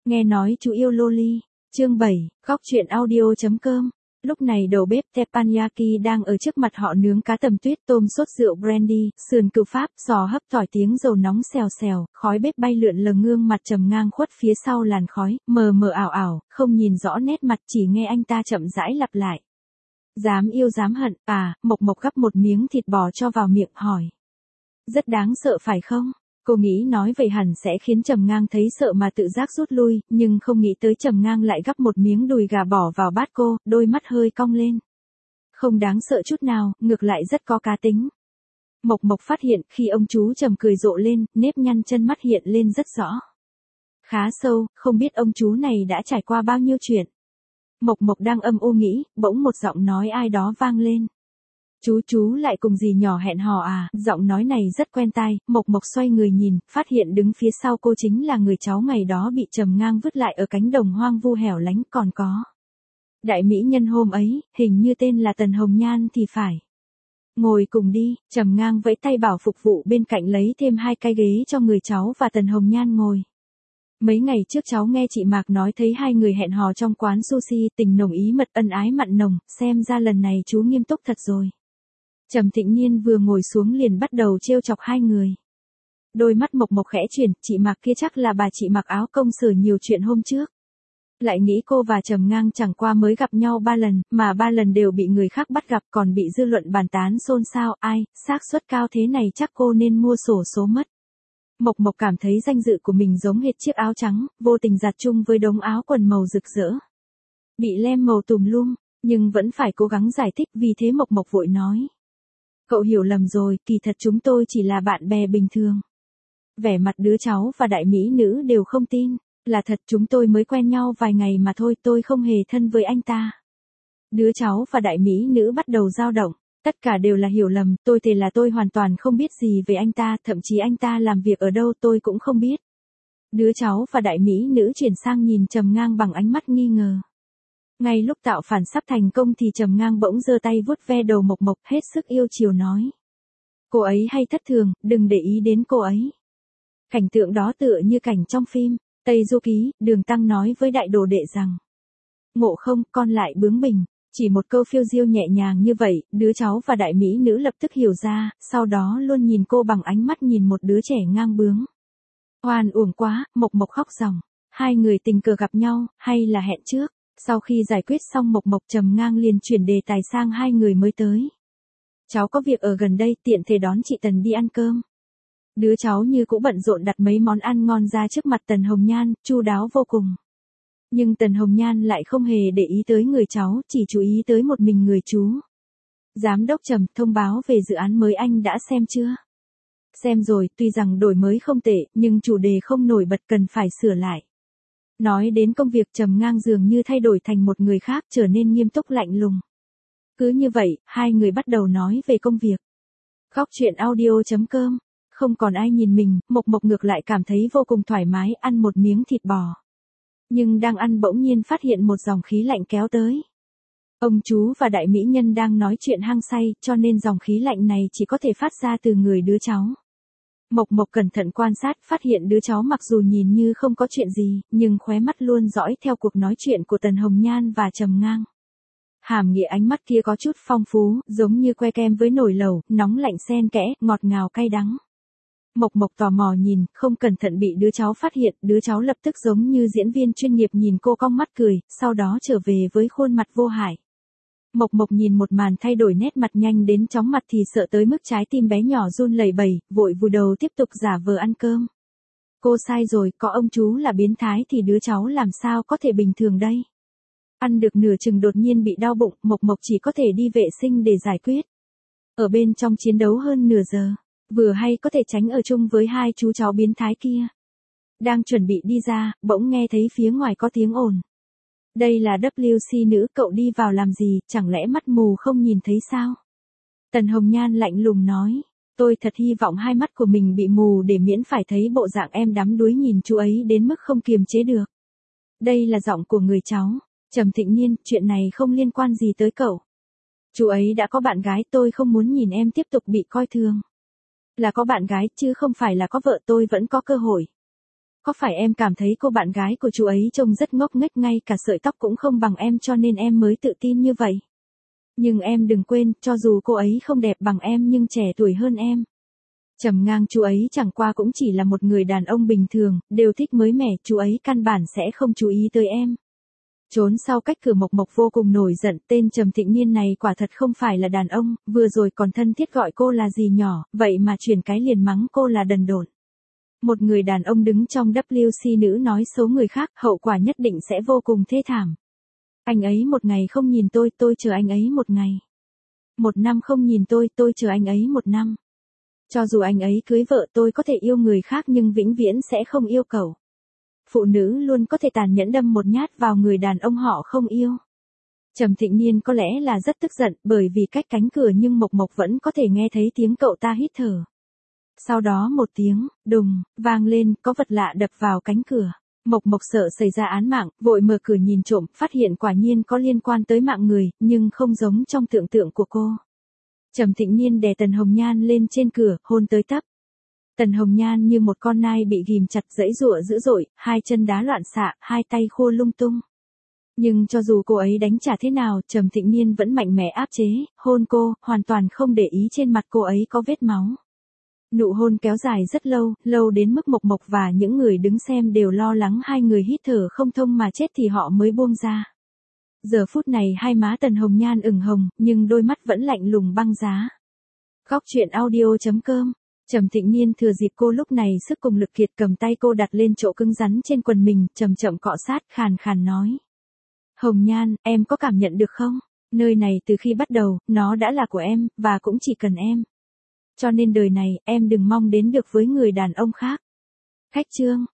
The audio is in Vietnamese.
Nghe nói chú yêu loli. Chương 7, góc truyện audio.com. Lúc này đầu bếp teppanyaki đang ở trước mặt họ nướng cá tầm tuyết, tôm sốt rượu brandy, sườn cừu Pháp, giò hấp tỏi, tiếng dầu nóng xèo xèo, khói bếp bay lượn lờ, gương mặt trầm ngang khuất phía sau làn khói, mờ mờ ảo ảo, không nhìn rõ nét mặt, chỉ nghe anh ta chậm rãi lặp lại. Dám yêu dám hận, Mộc Mộc gắp một miếng thịt bò cho vào miệng, hỏi. Rất đáng sợ phải không? Cô nghĩ nói vậy hẳn sẽ khiến Trầm Ngang thấy sợ mà tự giác rút lui, nhưng không nghĩ tới Trầm Ngang lại gắp một miếng đùi gà bỏ vào bát cô, đôi mắt hơi cong lên. Không đáng sợ chút nào, ngược lại rất có cá tính. Mộc Mộc phát hiện khi ông chú Trầm cười rộ lên, nếp nhăn chân mắt hiện lên rất rõ. Khá sâu, không biết ông chú này đã trải qua bao nhiêu chuyện. Mộc Mộc đang âm u nghĩ, bỗng một giọng nói ai đó vang lên. Chú lại cùng dì nhỏ hẹn hò à? Giọng nói này rất quen tai, Mộc Mộc xoay người nhìn, phát hiện đứng phía sau cô chính là người cháu ngày đó bị Trầm Ngang vứt lại ở cánh đồng hoang vu hẻo lánh, còn có. Đại mỹ nhân hôm ấy, hình như tên là Tần Hồng Nhan thì phải. Ngồi cùng đi, Trầm Ngang vẫy tay bảo phục vụ bên cạnh lấy thêm 2 cái ghế cho người cháu và Tần Hồng Nhan ngồi. Mấy ngày trước cháu nghe chị Mạc nói thấy 2 người hẹn hò trong quán sushi, tình nồng ý mật, ân ái mặn nồng, xem ra lần này chú nghiêm túc thật rồi. Trầm Thịnh Nhiên vừa ngồi xuống liền bắt đầu trêu chọc 2 người. Đôi mắt Mộc Mộc khẽ chuyển, chị Mạc kia chắc là bà chị mặc áo công sở nhiều chuyện hôm trước. Lại nghĩ cô và Trầm Ngang chẳng qua mới gặp nhau 3 lần, mà 3 lần đều bị người khác bắt gặp, còn bị dư luận bàn tán xôn xao, xác suất cao thế này chắc cô nên mua xổ số mất. Mộc Mộc cảm thấy danh dự của mình giống hệt chiếc áo trắng, vô tình giặt chung với đống áo quần màu rực rỡ. Bị lem màu tùm lum, nhưng vẫn phải cố gắng giải thích, vì thế Mộc Mộc vội nói. Cậu hiểu lầm rồi, kỳ thật chúng tôi chỉ là bạn bè bình thường. Vẻ mặt đứa cháu và đại mỹ nữ đều không tin, là thật, chúng tôi mới quen nhau vài ngày mà thôi, tôi không hề thân với anh ta. Đứa cháu và đại mỹ nữ bắt đầu dao động, tất cả đều là hiểu lầm, tôi thề là tôi hoàn toàn không biết gì về anh ta, thậm chí anh ta làm việc ở đâu tôi cũng không biết. Đứa cháu và đại mỹ nữ chuyển sang nhìn Trầm Ngang bằng ánh mắt nghi ngờ. Ngay lúc tạo phản sắp thành công thì Trầm Ngang bỗng giơ tay vuốt ve đầu Mộc Mộc, hết sức yêu chiều nói. Cô ấy hay thất thường, đừng để ý đến cô ấy. Cảnh tượng đó tựa như cảnh trong phim Tây Du Ký, Đường Tăng nói với đại đồ đệ rằng. Ngộ không, con lại bướng bỉnh. Chỉ một câu phiêu diêu nhẹ nhàng như vậy, đứa cháu và đại mỹ nữ lập tức hiểu ra, sau đó luôn nhìn cô bằng ánh mắt nhìn một đứa trẻ ngang bướng. Oan uổng quá, Mộc Mộc khóc ròng. 2 người tình cờ gặp nhau, hay là hẹn trước? Sau khi giải quyết xong Mộc Mộc, Trầm Ngang liền chuyển đề tài sang 2 người mới tới. Cháu có việc ở gần đây, tiện thể đón chị Tần đi ăn cơm. Đứa cháu như cũ bận rộn đặt mấy món ăn ngon ra trước mặt Tần Hồng Nhan, chu đáo vô cùng. Nhưng Tần Hồng Nhan lại không hề để ý tới người cháu, chỉ chú ý tới một mình người chú. Giám đốc Trầm, thông báo về dự án mới anh đã xem chưa? Xem rồi, tuy rằng đổi mới không tệ, nhưng chủ đề không nổi bật, cần phải sửa lại. Nói đến công việc, Trầm Ngang dường như thay đổi thành một người khác, trở nên nghiêm túc lạnh lùng. Cứ như vậy, 2 người bắt đầu nói về công việc. Góc truyện audio.com. Không còn ai nhìn mình, Mộc Mộc ngược lại cảm thấy vô cùng thoải mái, ăn một miếng thịt bò. Nhưng đang ăn bỗng nhiên phát hiện một dòng khí lạnh kéo tới. Ông chú và đại mỹ nhân đang nói chuyện hăng say, cho nên dòng khí lạnh này chỉ có thể phát ra từ người đứa cháu. Mộc Mộc cẩn thận quan sát, phát hiện đứa cháu mặc dù nhìn như không có chuyện gì, nhưng khóe mắt luôn dõi theo cuộc nói chuyện của Tần Hồng Nhan và Trầm Ngang. Hàm nghĩa ánh mắt kia có chút phong phú, giống như que kem với nồi lẩu, nóng lạnh xen kẽ, ngọt ngào cay đắng. Mộc Mộc tò mò nhìn, không cẩn thận bị đứa cháu phát hiện, đứa cháu lập tức giống như diễn viên chuyên nghiệp nhìn cô cong mắt cười, sau đó trở về với khuôn mặt vô hại. Mộc Mộc nhìn một màn thay đổi nét mặt nhanh đến chóng mặt thì sợ tới mức trái tim bé nhỏ run lẩy bẩy, vội vùi đầu tiếp tục giả vờ ăn cơm. Cô sai rồi, có ông chú là biến thái thì đứa cháu làm sao có thể bình thường đây. Ăn được nửa chừng đột nhiên bị đau bụng, Mộc Mộc chỉ có thể đi vệ sinh để giải quyết. Ở bên trong chiến đấu hơn nửa giờ, vừa hay có thể tránh ở chung với 2 chú cháu biến thái kia. Đang chuẩn bị đi ra, bỗng nghe thấy phía ngoài có tiếng ồn. Đây là WC nữ, cậu đi vào làm gì, chẳng lẽ mắt mù không nhìn thấy sao? Tần Hồng Nhan lạnh lùng nói, tôi thật hy vọng 2 mắt của mình bị mù để miễn phải thấy bộ dạng em đắm đuối nhìn chú ấy đến mức không kiềm chế được. Đây là giọng của người cháu. Trầm Thịnh Nhiên, chuyện này không liên quan gì tới cậu. Chú ấy đã có bạn gái, tôi không muốn nhìn em tiếp tục bị coi thường. Là có bạn gái chứ không phải là có vợ, tôi vẫn có cơ hội. có phải em cảm thấy cô bạn gái của chú ấy trông rất ngốc nghếch, ngay cả sợi tóc cũng không bằng em cho nên em mới tự tin như vậy? Nhưng em đừng quên, cho dù cô ấy không đẹp bằng em nhưng trẻ tuổi hơn em. Trầm ngang, chú ấy chẳng qua cũng chỉ là một người đàn ông bình thường, đều thích mới mẻ, chú ấy căn bản sẽ không chú ý tới em. Trốn sau cách cửa Mộc Mộc vô cùng nổi giận, tên Trầm Thịnh Niên này quả thật không phải là đàn ông, vừa rồi còn thân thiết gọi cô là gì nhỏ, vậy mà chuyển cái liền mắng cô là đần độn. Một người đàn ông đứng trong WC nữ nói xấu người khác, hậu quả nhất định sẽ vô cùng thê thảm. Anh ấy một ngày không nhìn tôi chờ anh ấy một ngày. Một năm không nhìn tôi chờ anh ấy một năm. Cho dù anh ấy cưới vợ, tôi có thể yêu người khác nhưng vĩnh viễn sẽ không yêu cậu. Phụ nữ luôn có thể tàn nhẫn đâm một nhát vào người đàn ông họ không yêu. Trầm Thịnh Niên có lẽ là rất tức giận bởi vì cách cánh cửa nhưng Mộc Mộc vẫn có thể nghe thấy tiếng cậu ta hít thở. Sau đó một tiếng, đùng, vang lên, có vật lạ đập vào cánh cửa. Mộc Mộc sợ xảy ra án mạng, vội mở cửa nhìn trộm, phát hiện quả nhiên có liên quan tới mạng người, nhưng không giống trong tưởng tượng của cô. Trầm Thịnh Niên đè Tần Hồng Nhan lên trên cửa, hôn tới tấp. Tần Hồng Nhan như một con nai bị ghìm chặt, giãy giụa dữ dội, hai chân đá loạn xạ, hai tay khua lung tung. Nhưng cho dù cô ấy đánh trả thế nào, Trầm Thịnh Niên vẫn mạnh mẽ áp chế, hôn cô, hoàn toàn không để ý trên mặt cô ấy có vết máu. Nụ hôn kéo dài rất lâu, lâu đến mức Mộc Mộc và những người đứng xem đều lo lắng hai người hít thở không thông mà chết thì họ mới buông ra. Giờ phút này hai má Tần Hồng Nhan ửng hồng, nhưng đôi mắt vẫn lạnh lùng băng giá. Góc truyện audio.com. Trầm Thịnh Niên thừa dịp cô lúc này sức cùng lực kiệt cầm tay cô đặt lên chỗ cứng rắn trên quần mình, chậm chậm cọ sát, khàn khàn nói. Hồng Nhan, em có cảm nhận được không? Nơi này từ khi bắt đầu, nó đã là của em, và cũng chỉ cần em. Cho nên đời này, em đừng mong đến được với người đàn ông khác. Khách chương.